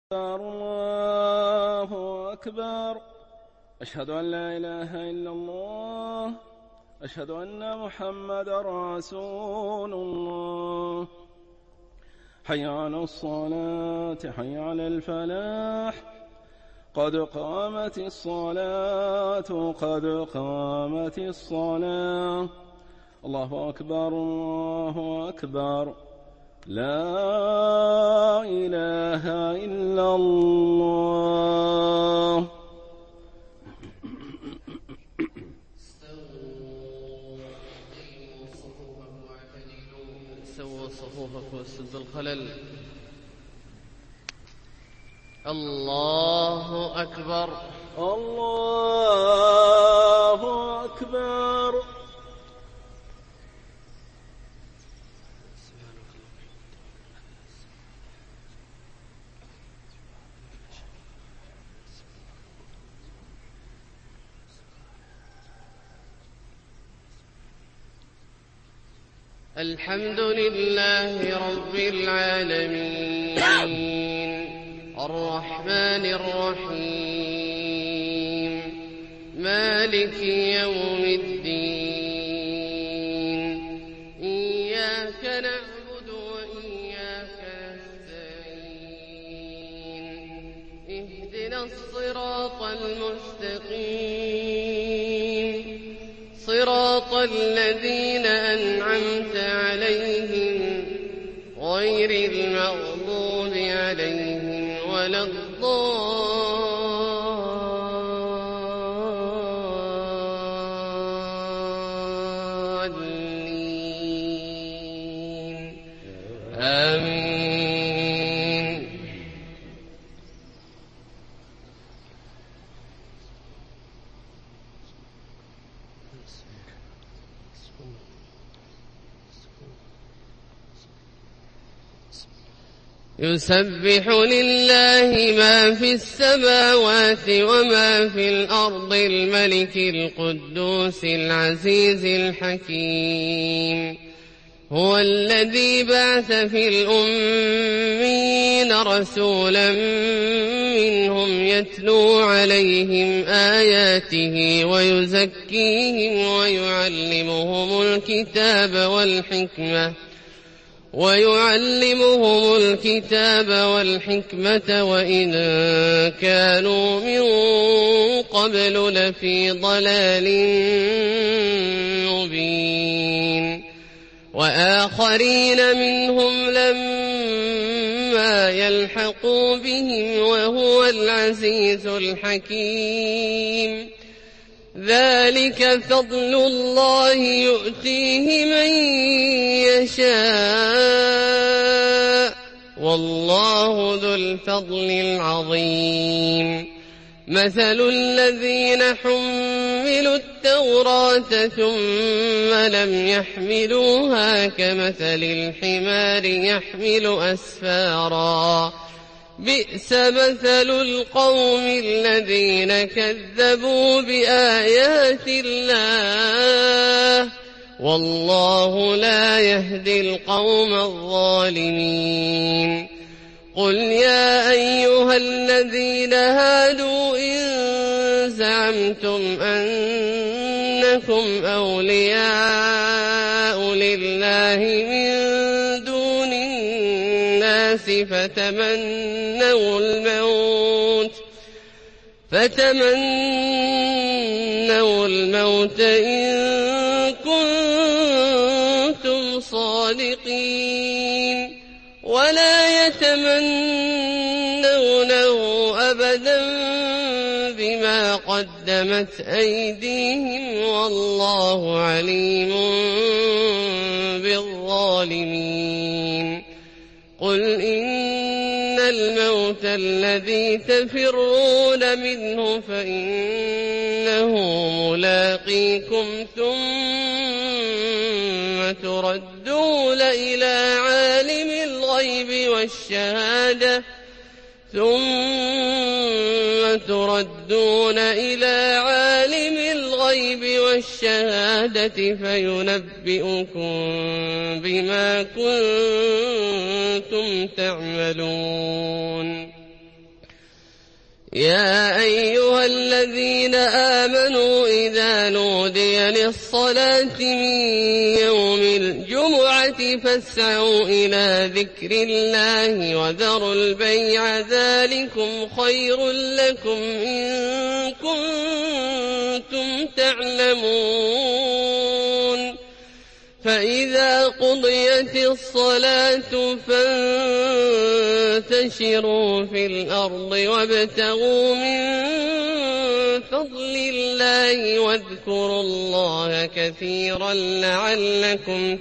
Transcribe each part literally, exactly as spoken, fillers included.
الله أكبر. أشهد أن لا إله إلا الله. أشهد أن محمدا رسول الله. حي على الصلاة، حي على الفلاح، قد قامت الصلاة، قد قامت الصلاة. الله أكبر، الله أكبر، لا إله إلا الله. سووا صفوفكم وسدوا الخلل. الله أكبر، الله أكبر. الحمد لله رب العالمين، الرحمن الرحيم، مالك يوم الدين. إياك نعبد وإياك نستعين. اهدنا الصراط المستقيم، صراط الذين أنعمت عليهم غير المغضوب عليهم ولا الضالين. آمين. يسبح لله ما في السماوات وما في الأرض، الملك القدوس العزيز الحكيم. هو الذي بعث في الأمين رسولا منهم يتلو عليهم آياته ويزكيهم ويعلمهم الكتاب والحكمة ويعلمهم الكتاب والحكمة وإن كانوا من قبل لفي ضلال مبين. وآخرين منهم لما يلحقوا بهم وهو العزيز الحكيم. ذلك فضل الله يؤتيه من يشاء، والله ذو الفضل العظيم. مثل الذين حملوا التوراة ثم لم يحملوها كمثل الحمار يحمل أسفارا، بئس مثل القوم الذين كذبوا بآيات الله، والله لا يهدي القوم الظالمين. قل يا أيها الذين هادوا إن زعمتم أنكم أولياء لله من دون الناس فتمنوا الموت فتمنوا الموت إن كنتم صادقين، ولا يتمنونه أبدا بما قدمت أيديهم، والله عليم بالظالمين. قل إن الموت الذي تفرون منه فإنه ملاقيكم، ثم تردون إلى عالم الغيب والشهادة ثم تردون إلى عالم الغيب والشهادة فينبئكم بما كنتم تعملون. يا أيها الذين آمنوا إذا نودي للصلاة من يوم الجمعة فاسعوا إلى ذكر الله وذروا البيع ذلكم خير لكم إن كنتم تعلمون فإذا قضيت الصلاة فانتشروا في الأرض وابتغوا من فضل الله واذكروا الله كثيرا لعلكم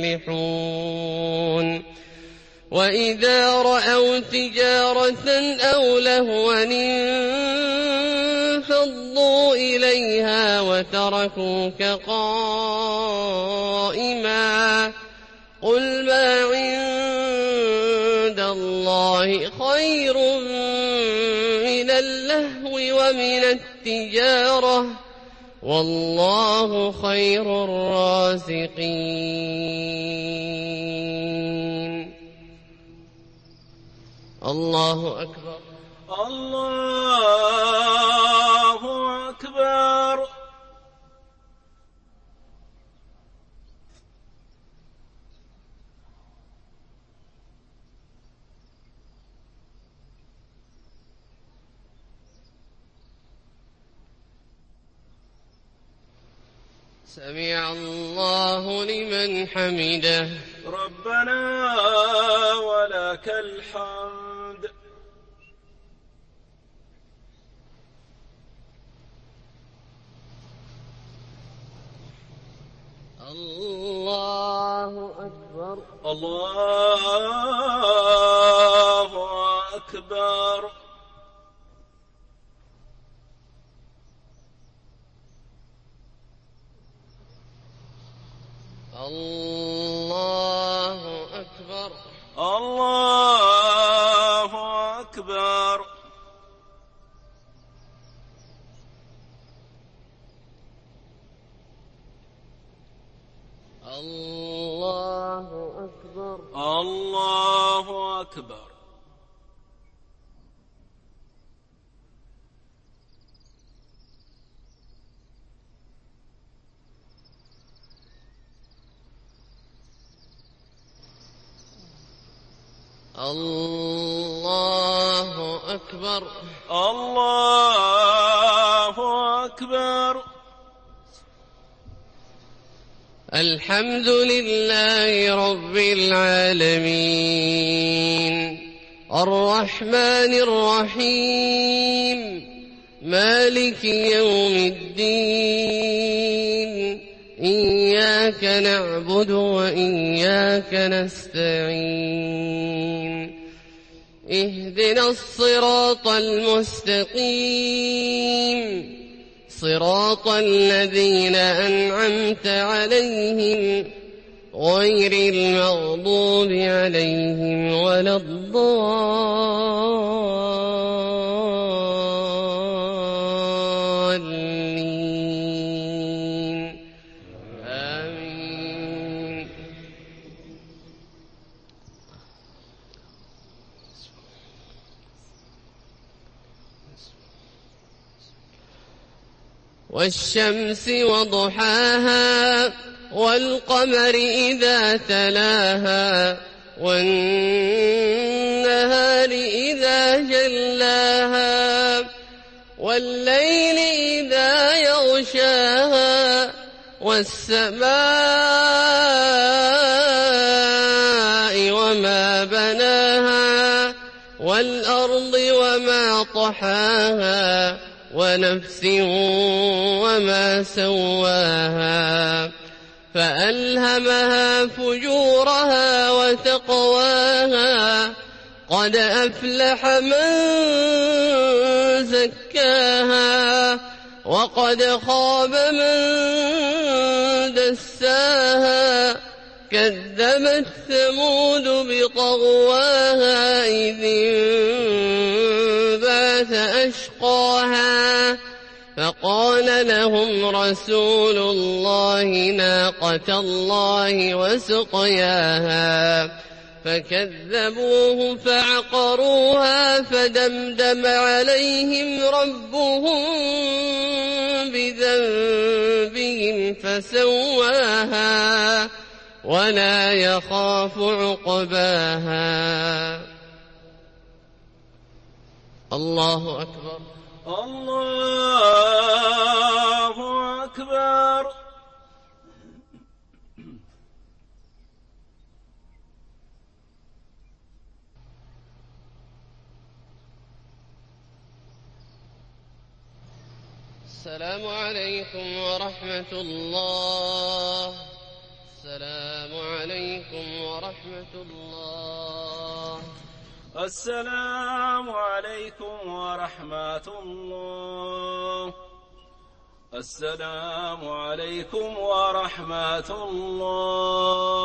تفلحون وإذا رأوا تجارة أو لهوا انفضوا إليها وتركوك قائما قل ما عند الله خير من اللهو ومن التجارة والله خير الرازقين. الله أكبر. الله أكبر. سمع الله لمن حمده. ربنا ولك الحمد. الله أكبر. الله أكبر. الله أكبر. الله أكبر. الله أكبر. الله أكبر. الله أكبر. الله أكبر. الحمد لله رب العالمين الرحمن الرحيم مالك يوم الدين إياك نعبد وإياك نستعين اهدنا الصراط المستقيم صراط الذين أنعمت عليهم غير المغضوب عليهم ولا الضالين آمين. والشمس وضحاها والقمر إذا تلاها والنهار إذا جلاها والليل إذا يغشاها والسماء وما بناها والأرض وما طحاها ونفس وما سواها فألهمها فجورها وتقواها قد أفلح من زكاها وقد خاب من دساها كذبت ثمود بطغواها إذ انبعث أشقاها فقال لهم رسول الله ناقة الله وسقياها فكذبوه فعقروها فدمدم عليهم ربهم بذنبهم فسواها ولا يخاف عقباها. الله أكبر. الله أكبر. السلام عليكم ورحمة الله. السلام عليكم ورحمة الله. السلام عليكم ورحمة الله. السلام عليكم ورحمة الله.